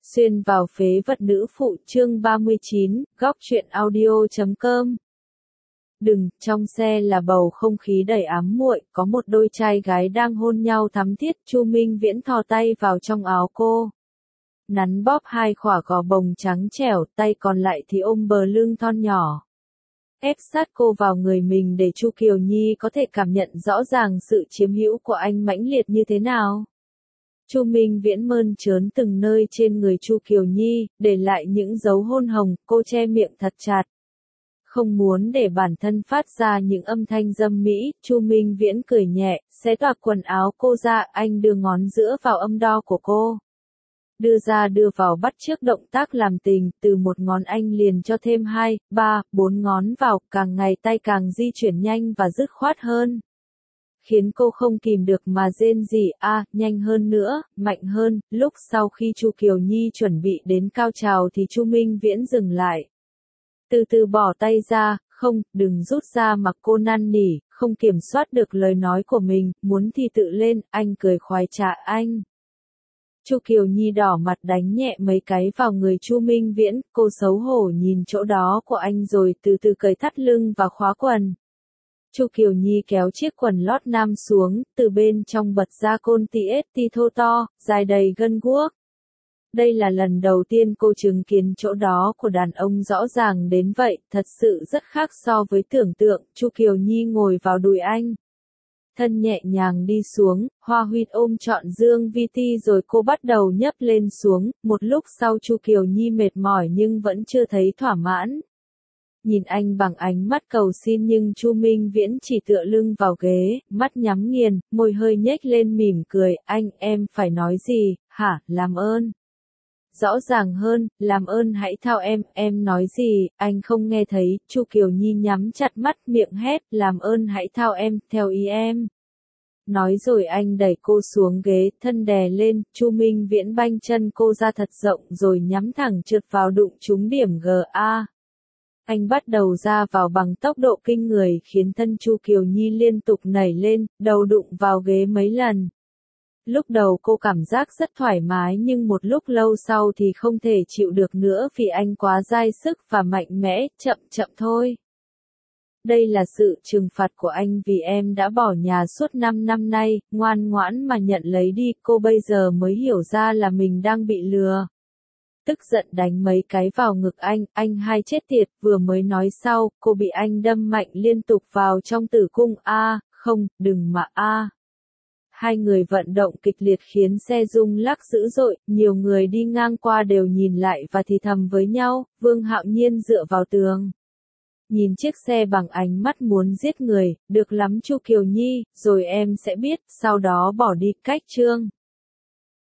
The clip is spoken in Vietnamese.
Xuyên vào phế vật nữ phụ chương 39, góc truyện audio.com. Đừng, trong xe là bầu không khí đầy ám muội, có một đôi trai gái đang hôn nhau thắm thiết, Chu Minh Viễn thò tay vào trong áo cô. Nắn bóp hai khỏa gò bồng trắng trẻo, tay còn lại thì ôm bờ lưng thon nhỏ. Ép sát cô vào người mình để Chu Kiều Nhi có thể cảm nhận rõ ràng sự chiếm hữu của anh mãnh liệt như thế nào. Chu Minh Viễn mơn trớn từng nơi trên người Chu Kiều Nhi, để lại những dấu hôn hồng, cô che miệng thật chặt. Không muốn để bản thân phát ra những âm thanh dâm mỹ, Chu Minh Viễn cười nhẹ, xé toạc quần áo cô ra, anh đưa ngón giữa vào âm đo của cô. Đưa ra đưa vào bắt chước động tác làm tình, từ một ngón anh liền cho thêm 2, 3, 4 ngón vào, càng ngày tay càng di chuyển nhanh và dứt khoát hơn. Khiến cô không kìm được mà rên rỉ, nhanh hơn nữa, mạnh hơn. Lúc sau khi Chu Kiều Nhi chuẩn bị đến cao trào thì Chu Minh Viễn dừng lại. Từ từ bỏ tay ra, không, đừng rút ra, mặc cô năn nỉ, không kiểm soát được lời nói của mình, muốn thì tự lên, anh cười khoái trá anh. Chu Kiều Nhi đỏ mặt đánh nhẹ mấy cái vào người Chu Minh Viễn, cô xấu hổ nhìn chỗ đó của anh rồi từ từ cởi thắt lưng và khóa quần. Chu Kiều Nhi kéo chiếc quần lót nam xuống, từ bên trong bật ra côn TST thô to, dài đầy gân guốc. Đây là lần đầu tiên cô chứng kiến chỗ đó của đàn ông rõ ràng đến vậy, thật sự rất khác so với tưởng tượng. Chu Kiều Nhi ngồi vào đùi anh. Thân nhẹ nhàng đi xuống, Hoa Huyết ôm trọn Dương Vi Ti rồi cô bắt đầu nhấp lên xuống, một lúc sau Chu Kiều Nhi mệt mỏi nhưng vẫn chưa thấy thỏa mãn. Nhìn anh bằng ánh mắt cầu xin nhưng Chu Minh Viễn chỉ tựa lưng vào ghế, mắt nhắm nghiền, môi hơi nhếch lên mỉm cười, anh, em phải nói gì, hả, làm ơn. Rõ ràng hơn, làm ơn hãy theo em nói gì, anh không nghe thấy, Chu Kiều Nhi nhắm chặt mắt miệng hét, làm ơn hãy theo ý em. Nói rồi anh đẩy cô xuống ghế, thân đè lên, Chu Minh Viễn banh chân cô ra thật rộng rồi nhắm thẳng trượt vào đụng trúng điểm GA. Anh bắt đầu ra vào bằng tốc độ kinh người khiến thân Chu Kiều Nhi liên tục nảy lên, đầu đụng vào ghế mấy lần. Lúc đầu cô cảm giác rất thoải mái nhưng một lúc lâu sau thì không thể chịu được nữa vì anh quá dai sức và mạnh mẽ, chậm thôi. Đây là sự trừng phạt của anh vì em đã bỏ nhà suốt 5 năm nay, ngoan ngoãn mà nhận lấy đi, cô bây giờ mới hiểu ra là mình đang bị lừa. Tức giận đánh mấy cái vào ngực anh hai chết tiệt, vừa mới nói sau, cô bị anh đâm mạnh liên tục vào trong tử cung, không, đừng mà Hai người vận động kịch liệt khiến xe rung lắc dữ dội, nhiều người đi ngang qua đều nhìn lại và thì thầm với nhau, Vương Hạo Nhiên dựa vào tường. Nhìn chiếc xe bằng ánh mắt muốn giết người, được lắm Chu Kiều Nhi, rồi em sẽ biết, sau đó bỏ đi, cách chương.